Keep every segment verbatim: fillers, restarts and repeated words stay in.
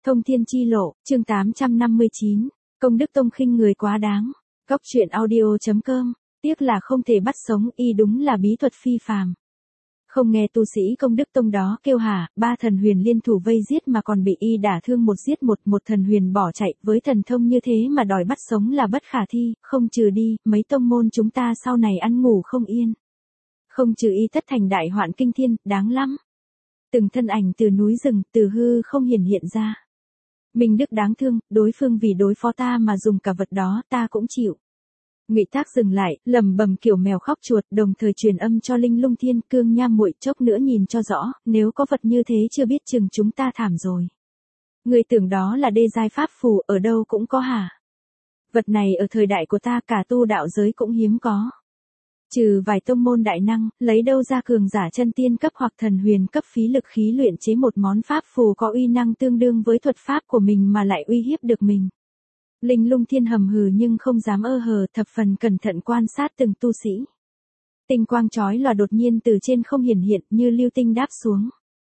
Thông Thiên Chi Lộ, chương tám trăm năm mươi chín, Công Đức Tông khinh người quá đáng. Góc truyện audio.com, tiếc là không thể bắt sống y, đúng là bí thuật phi phàm. Không nghe tu sĩ Công Đức Tông đó kêu hả, ba thần huyền liên thủ vây giết mà còn bị y đả thương một giết một, một thần huyền bỏ chạy, với thần thông như thế mà đòi bắt sống là bất khả thi, không trừ đi, mấy tông môn chúng ta sau này ăn ngủ không yên. Không trừ y tất thành đại hoạn kinh thiên, đáng lắm. Từng thân ảnh từ núi rừng, từ hư không hiển hiện ra. Minh Đức đáng thương, đối phương vì đối phó ta mà dùng cả vật đó, ta cũng chịu. Ngụy Tác dừng lại, lẩm bẩm kiểu mèo khóc chuột, đồng thời truyền âm cho Linh Lung Thiên, Cương Nha muội chốc nữa nhìn cho rõ, nếu có vật như thế chưa biết chừng chúng ta thảm rồi. Người tưởng đó là đê giai pháp phù, ở đâu cũng có hả? Vật này ở thời đại của ta cả tu đạo giới cũng hiếm có. Trừ vài tông môn đại năng, lấy đâu ra cường giả chân tiên cấp hoặc thần huyền cấp phí lực khí luyện chế một món pháp phù có uy năng tương đương với thuật pháp của mình mà lại uy hiếp được mình. Linh Lung Thiên hầm hừ nhưng không dám ơ hờ, thập phần cẩn thận quan sát từng tu sĩ. Tinh quang chói lòa đột nhiên từ trên không hiển hiện như lưu tinh đáp xuống.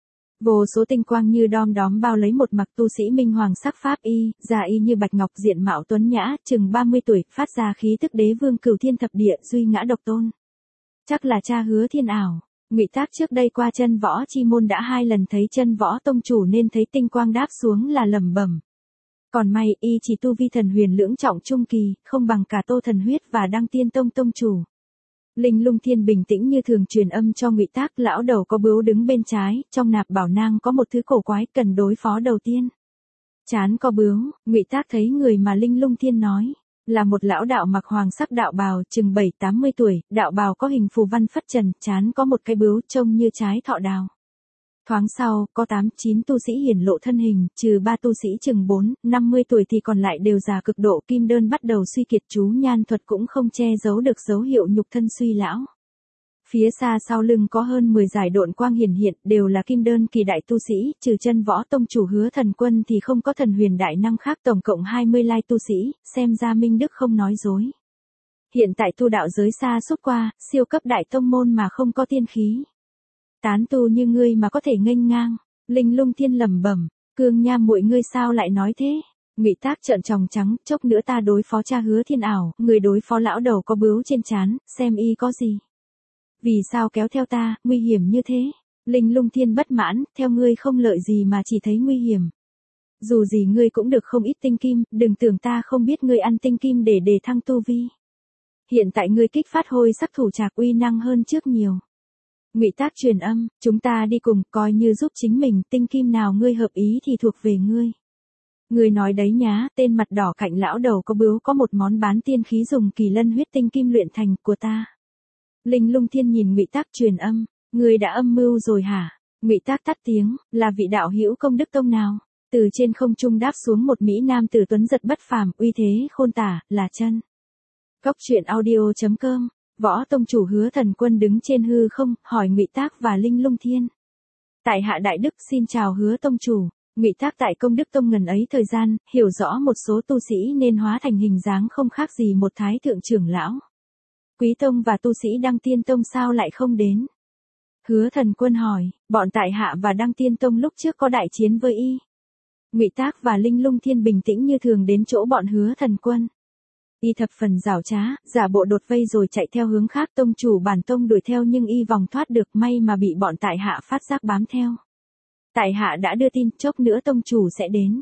Vô số tinh quang như đom đóm bao lấy một mặc tu sĩ minh hoàng sắc pháp y, già y như bạch ngọc, diện mạo tuấn nhã, chừng ba mươi tuổi, phát ra khí tức đế vương cửu thiên thập địa, duy ngã độc tôn. Chắc là cha Hứa Thiên ảo. Ngụy Tác trước đây qua chân võ chi môn đã hai lần thấy chân võ tông chủ nên thấy tinh quang đáp xuống là lẩm bẩm. Còn may y chỉ tu vi thần huyền lưỡng trọng trung kỳ, không bằng cả Tô Thần Huyết và Đăng Tiên Tông tông chủ. Linh Lung Thiên bình tĩnh như thường truyền âm cho Ngụy Tác, lão đầu có bướu đứng bên trái, trong nạp bảo nang có một thứ cổ quái cần đối phó đầu tiên. Chán có bướu, Ngụy Tác thấy người mà Linh Lung Thiên nói, là một lão đạo mặc hoàng sắc đạo bào, chừng bảy tám mươi tuổi, đạo bào có hình phù văn phất trần, chán có một cái bướu trông như trái thọ đào. Thoáng sau, có tám chín tu sĩ hiển lộ thân hình, trừ ba tu sĩ chừng bốn năm mươi tuổi thì còn lại đều già cực độ, kim đơn bắt đầu suy kiệt, chú nhan thuật cũng không che giấu được dấu hiệu nhục thân suy lão. Phía xa sau lưng có hơn mười dải độn quang hiển hiện, đều là kim đơn kỳ đại tu sĩ, trừ chân võ tông chủ Hứa Thần Quân thì không có thần huyền đại năng khác, tổng cộng hai mươi lai tu sĩ, xem ra Minh Đức không nói dối. Hiện tại tu đạo giới xa xúc qua, siêu cấp đại tông môn mà không có tiên khí. Tán tu như ngươi mà có thể nghênh ngang. Linh Lung Thiên lẩm bẩm, Cương Nha muội ngươi sao lại nói thế? Ngụy Tác trợn tròng trắng, chốc nữa ta đối phó cha Hứa Thiên ảo, người đối phó lão đầu có bướu trên trán, xem y có gì. Vì sao kéo theo ta, nguy hiểm như thế? Linh Lung Thiên bất mãn, theo ngươi không lợi gì mà chỉ thấy nguy hiểm. Dù gì ngươi cũng được không ít tinh kim, đừng tưởng ta không biết ngươi ăn tinh kim để đề thăng tu vi. Hiện tại ngươi kích phát hôi sắc thủ trạc uy năng hơn trước nhiều. Ngụy Tác truyền âm, chúng ta đi cùng, coi như giúp chính mình, tinh kim nào ngươi hợp ý thì thuộc về ngươi. Ngươi nói đấy nhá, tên mặt đỏ cạnh lão đầu có bướu có một món bán tiên khí dùng kỳ lân huyết tinh kim luyện thành của ta. Linh Lung Thiên nhìn Ngụy Tác truyền âm, ngươi đã âm mưu rồi hả? Ngụy Tác tắt tiếng, là vị đạo hữu Công Đức Tông nào? Từ trên không trung đáp xuống một mỹ nam tử tuấn giật bất phàm, uy thế khôn tả, là chân. Góc truyện audio.com. Võ tông chủ Hứa Thần Quân đứng trên hư không, hỏi Ngụy Tác và Linh Lung Thiên. Tại hạ đại đức xin chào Hứa tông chủ. Ngụy Tác tại Công Đức Tông ngần ấy thời gian, hiểu rõ một số tu sĩ nên hóa thành hình dáng không khác gì một thái thượng trưởng lão. Quý tông và tu sĩ Đăng Tiên Tông sao lại không đến? Hứa Thần Quân hỏi, bọn tại hạ và Đăng Tiên Tông lúc trước có đại chiến với y. Ngụy Tác và Linh Lung Thiên bình tĩnh như thường đến chỗ bọn Hứa Thần Quân. Y thập phần giảo trá, giả bộ đột vây rồi chạy theo hướng khác, tông chủ bản tông đuổi theo nhưng y vòng thoát được, may mà bị bọn tại hạ phát giác bám theo. Tại hạ đã đưa tin, chốc nữa tông chủ sẽ đến.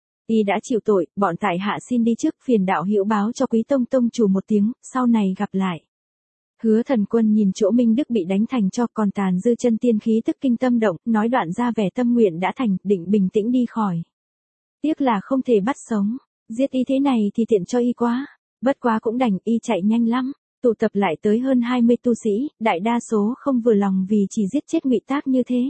Y đã chịu tội, bọn tại hạ xin đi trước, phiền đạo hữu báo cho quý tông tông chủ một tiếng, sau này gặp lại. Hứa Thần Quân nhìn chỗ Minh Đức bị đánh thành cho, còn tàn dư chân tiên khí tức kinh tâm động, nói đoạn ra vẻ tâm nguyện đã thành, định bình tĩnh đi khỏi. Tiếc là không thể bắt sống, giết y thế này thì tiện cho y quá. Bất quá cũng đành, y chạy nhanh lắm, tụ tập lại tới hơn hai mươi tu sĩ, đại đa số không vừa lòng vì chỉ giết chết Ngụy Tác như thế.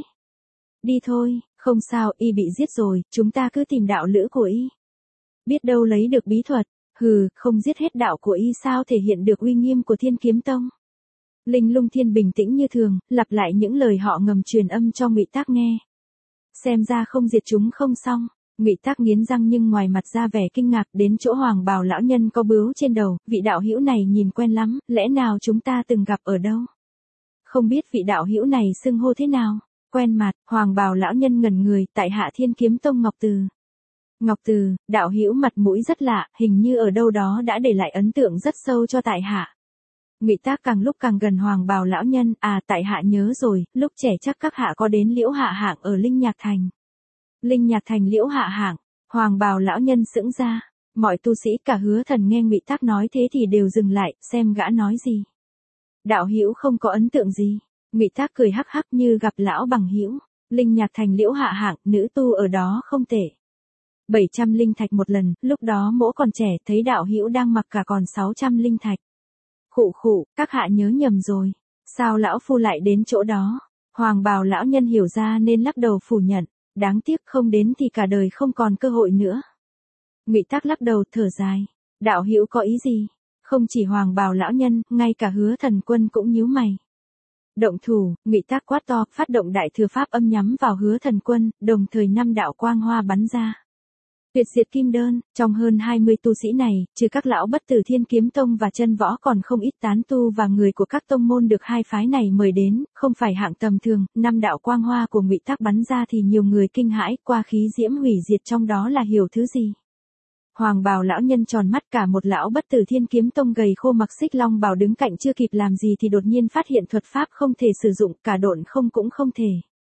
Đi thôi, không sao, y bị giết rồi, chúng ta cứ tìm đạo lữ của y. Biết đâu lấy được bí thuật, hừ, không giết hết đạo của y sao thể hiện được uy nghiêm của Thiên Kiếm Tông. Linh Lung Thiên bình tĩnh như thường, lặp lại những lời họ ngầm truyền âm cho Ngụy Tác nghe. Xem ra không diệt chúng không xong. Ngụy Tác nghiến răng nhưng ngoài mặt ra vẻ kinh ngạc, đến chỗ hoàng bào lão nhân có bướu trên đầu, vị đạo hữu này nhìn quen lắm, lẽ nào chúng ta từng gặp ở đâu? Không biết vị đạo hữu này xưng hô thế nào? Quen mặt, hoàng bào lão nhân ngẩn người, tại hạ Thiên Kiếm Tông Ngọc Từ. Ngọc Từ, đạo hữu mặt mũi rất lạ, hình như ở đâu đó đã để lại ấn tượng rất sâu cho tại hạ. Ngụy Tác càng lúc càng gần Hoàng Bào lão nhân, à tại hạ nhớ rồi, lúc trẻ chắc các hạ có đến Liễu Hạ Hạng ở Linh Nhạc Thành. Linh Nhạc Thành Liễu Hạ Hạng, Hoàng Bào lão nhân sững ra, mọi tu sĩ cả Hứa Thần nghe Ngụy Tác nói thế thì đều dừng lại, xem gã nói gì. Đạo hữu không có ấn tượng gì? Ngụy Tác cười hắc hắc như gặp lão bằng hữu. Linh Nhạc Thành Liễu Hạ Hạng, nữ tu ở đó không tệ. bảy trăm linh thạch một lần, lúc đó mỗ còn trẻ, thấy đạo hữu đang mặc cả còn sáu trăm linh thạch. Khụ khụ, các hạ nhớ nhầm rồi. Sao lão phu lại đến chỗ đó? Hoàng Bào lão nhân hiểu ra nên lắc đầu phủ nhận. Đáng tiếc không đến thì cả đời không còn cơ hội nữa. Ngụy Tác lắc đầu thở dài. Đạo hữu có ý gì? Không chỉ Hoàng Bào lão nhân, ngay cả Hứa Thần Quân cũng nhíu mày. Động thủ, Ngụy Tác quát to, phát động đại thừa pháp âm nhắm vào Hứa Thần Quân, đồng thời năm đạo quang hoa bắn ra. Tuyệt diệt kim đơn, trong hơn hai mươi tu sĩ này, trừ các lão Bất Tử Thiên Kiếm Tông và Chân Võ còn không ít tán tu và người của các tông môn được hai phái này mời đến, không phải hạng tầm thường, năm đạo quang hoa của Ngụy Tác bắn ra thì nhiều người kinh hãi, qua khí diễm hủy diệt trong đó là hiểu thứ gì. Hoàng Bào lão nhân tròn mắt, cả một lão Bất Tử Thiên Kiếm Tông gầy khô mặc xích long bào đứng cạnh chưa kịp làm gì thì đột nhiên phát hiện thuật pháp không thể sử dụng, cả độn không cũng không thể.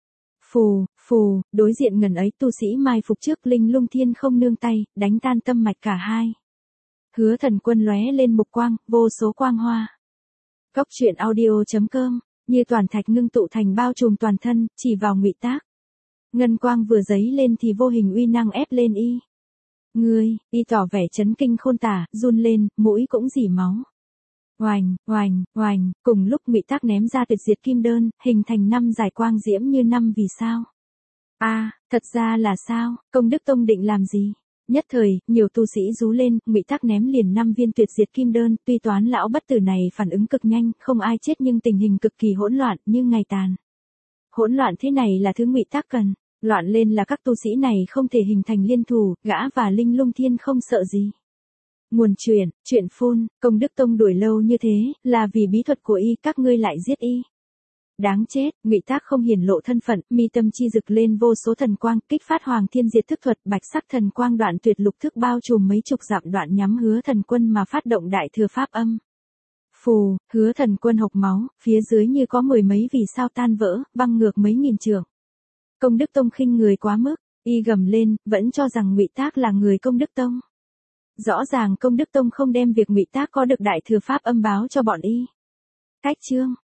Phù, phù, đối diện ngần ấy tu sĩ mai phục trước Linh Lung Thiên không nương tay, đánh tan tâm mạch cả hai. Hứa Thần Quân lóe lên mục quang, vô số quang hoa. Cốc truyện audio chấm com, như toàn thạch ngưng tụ thành bao trùm toàn thân, chỉ vào Ngụy Tác. Ngân quang vừa giấy lên thì vô hình uy năng ép lên y. Ngươi, y tỏ vẻ chấn kinh khôn tả, run lên, mũi cũng rỉ máu. Oành, oành, oành, cùng lúc Ngụy Tác ném ra tuyệt diệt kim đơn, hình thành năm dải quang diễm như năm vì sao. A, à, thật ra là sao, Công Đức Tông định làm gì? Nhất thời, nhiều tu sĩ rú lên, Ngụy Tác ném liền năm viên tuyệt diệt kim đơn, tuy toán lão bất tử này phản ứng cực nhanh, không ai chết nhưng tình hình cực kỳ hỗn loạn, như ngày tàn. Hỗn loạn thế này là thứ Ngụy Tác cần, loạn lên là các tu sĩ này không thể hình thành liên thủ, gã và Linh Lung Thiên không sợ gì. Nguồn truyền, chuyện phun, Công Đức Tông đuổi lâu như thế, là vì bí thuật của y, các ngươi lại giết y. Đáng chết, Ngụy Tác không hiển lộ thân phận, mi tâm chi rực lên vô số thần quang, kích phát Hoàng Thiên Diệt Thức thuật, bạch sắc thần quang đoạn tuyệt lục thức bao trùm mấy chục dặm đoạn nhắm Hứa Thần Quân mà phát động đại thừa pháp âm. Phù, Hứa Thần Quân hộc máu, phía dưới như có mười mấy vì sao tan vỡ, băng ngược mấy nghìn trượng. Công Đức Tông khinh người quá mức, y gầm lên, vẫn cho rằng Ngụy Tác là người Công Đức Tông. Rõ ràng Công Đức Tông không đem việc Ngụy Tác có được đại thừa pháp âm báo cho bọn y. Cách chương